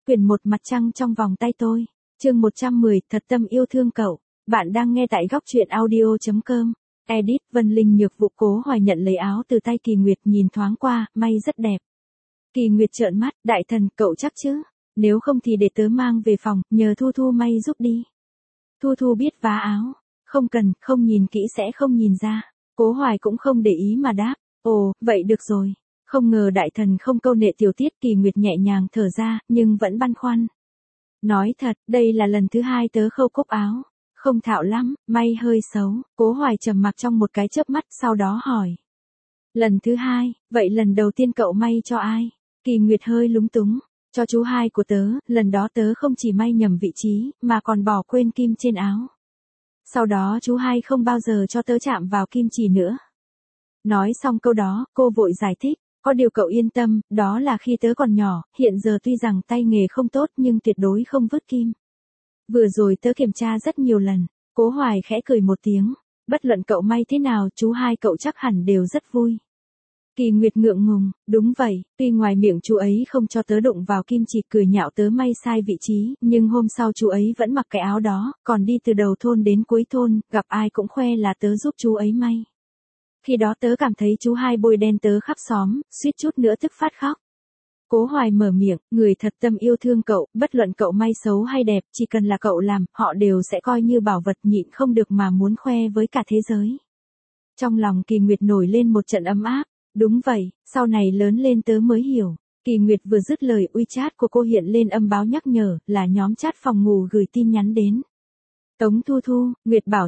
Quyển 1 Mặt trăng trong vòng tay tôi. Chương 110, thật tâm yêu thương cậu. Bạn đang nghe tại góc truyện audio.com. Edit, Vân Linh Nhược Vụ. Cố Hoài nhận lấy áo từ tay Kỳ Nguyệt, nhìn thoáng qua, may rất đẹp. Kỳ Nguyệt trợn mắt, đại thần, cậu chắc chứ? Nếu không thì để tớ mang về phòng, nhờ Thu Thu may giúp đi. Thu Thu biết vá áo. Không cần, không nhìn kỹ sẽ không nhìn ra. Cố Hoài cũng không để ý mà đáp. Ồ, vậy được rồi. Không ngờ đại thần không câu nệ tiểu tiết. Kỳ Nguyệt nhẹ nhàng thở ra, nhưng vẫn băn khoăn. Nói thật, đây là lần thứ 2 tớ khâu cúc áo. Không thạo lắm, may hơi xấu. Cố Hoài trầm mặc trong một cái chớp mắt, sau đó hỏi. Lần thứ 2, vậy lần đầu tiên cậu may cho ai? Kỳ Nguyệt hơi lúng túng. Cho chú hai của tớ, lần đó tớ không chỉ may nhầm vị trí, mà còn bỏ quên kim trên áo. Sau đó chú hai không bao giờ cho tớ chạm vào kim chỉ nữa. Nói xong câu đó, cô vội giải thích. Có điều cậu yên tâm, đó là khi tớ còn nhỏ, hiện giờ tuy rằng tay nghề không tốt nhưng tuyệt đối không vứt kim. Vừa rồi tớ kiểm tra rất nhiều lần. Cố Hoài khẽ cười một tiếng. Bất luận cậu may thế nào, chú hai cậu chắc hẳn đều rất vui. Kỳ Nguyệt ngượng ngùng, đúng vậy, tuy ngoài miệng chú ấy không cho tớ đụng vào kim chỉ, cười nhạo tớ may sai vị trí, nhưng hôm sau chú ấy vẫn mặc cái áo đó, còn đi từ đầu thôn đến cuối thôn, gặp ai cũng khoe là tớ giúp chú ấy may. Khi đó tớ cảm thấy chú hai bôi đen tớ khắp xóm, suýt chút nữa tức phát khóc. Cố Hoài mở miệng, người thật tâm yêu thương cậu, bất luận cậu may xấu hay đẹp, chỉ cần là cậu làm, họ đều sẽ coi như bảo vật, nhịn không được mà muốn khoe với cả thế giới. Trong lòng Kỳ Nguyệt nổi lên một trận ấm áp. Đúng vậy, sau này lớn lên tớ mới hiểu. Kỳ Nguyệt vừa dứt lời, WeChat của cô hiện lên âm báo nhắc nhở, là nhóm chat phòng ngủ gửi tin nhắn đến. Tống Thu Thu, Nguyệt Bảo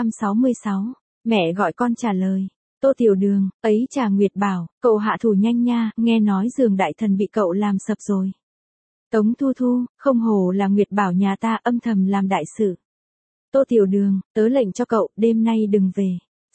666. Mẹ gọi con trả lời. Tô Tiểu Đường, ấy chà Nguyệt Bảo, cậu hạ thủ nhanh nha, nghe nói giường đại thần bị cậu làm sập rồi. Tống Thu Thu, không hổ là Nguyệt Bảo nhà ta, âm thầm làm đại sự. Tô Tiểu Đường, tớ lệnh cho cậu, đêm nay đừng về.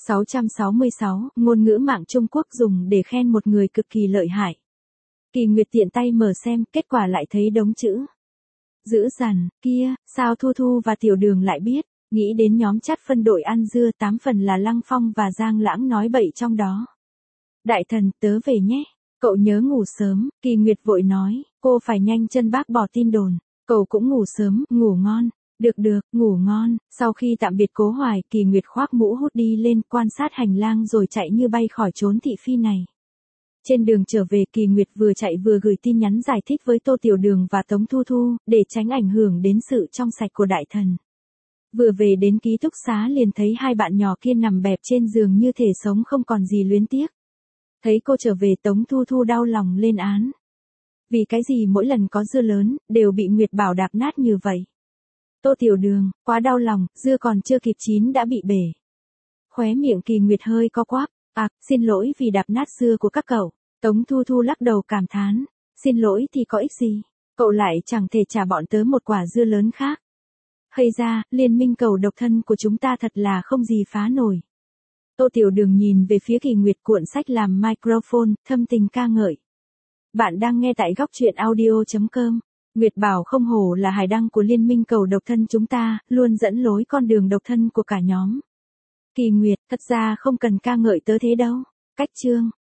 666, ngôn ngữ mạng Trung Quốc dùng để khen một người cực kỳ lợi hại. Kỳ Nguyệt tiện tay mở xem, kết quả lại thấy đống chữ. Dữ dằn, kia, sao Thu Thu và Tiểu Đường lại biết, nghĩ đến nhóm chat phân đội ăn dưa, 8 phần là Lăng Phong và Giang Lãng nói bậy trong đó. Đại thần, tớ về nhé, cậu nhớ ngủ sớm, Kỳ Nguyệt vội nói, cô phải nhanh chân bác bỏ tin đồn, cậu cũng ngủ sớm, ngủ ngon. Được, ngủ ngon. Sau khi tạm biệt Cố Hoài, Kỳ Nguyệt khoác mũ hút đi lên, quan sát hành lang rồi chạy như bay khỏi chốn thị phi này. Trên đường trở về, Kỳ Nguyệt vừa chạy vừa gửi tin nhắn giải thích với Tô Tiểu Đường và Tống Thu Thu, để tránh ảnh hưởng đến sự trong sạch của đại thần. Vừa về đến ký túc xá liền thấy hai bạn nhỏ kia nằm bẹp trên giường như thể sống không còn gì luyến tiếc. Thấy cô trở về, Tống Thu Thu đau lòng lên án. Vì cái gì mỗi lần có dưa lớn, đều bị Nguyệt Bảo đạp nát như vậy? Tô Tiểu Đường, quá đau lòng, dưa còn chưa kịp chín đã bị bể. Khóe miệng Kỳ Nguyệt hơi co quắp. Xin lỗi vì đạp nát dưa của các cậu. Tống Thu Thu lắc đầu cảm thán. Xin lỗi thì có ích gì? Cậu lại chẳng thể trả bọn tớ một quả dưa lớn khác. Hay ra, liên minh cầu độc thân của chúng ta thật là không gì phá nổi. Tô Tiểu Đường nhìn về phía Kỳ Nguyệt, cuộn sách làm microphone, thâm tình ca ngợi. Bạn đang nghe tại góc truyện audio.com. Nguyệt Bảo không hổ là hải đăng của liên minh cầu độc thân chúng ta, luôn dẫn lối con đường độc thân của cả nhóm. Kỳ Nguyệt, thật ra không cần ca ngợi tớ thế đâu. Cách chương.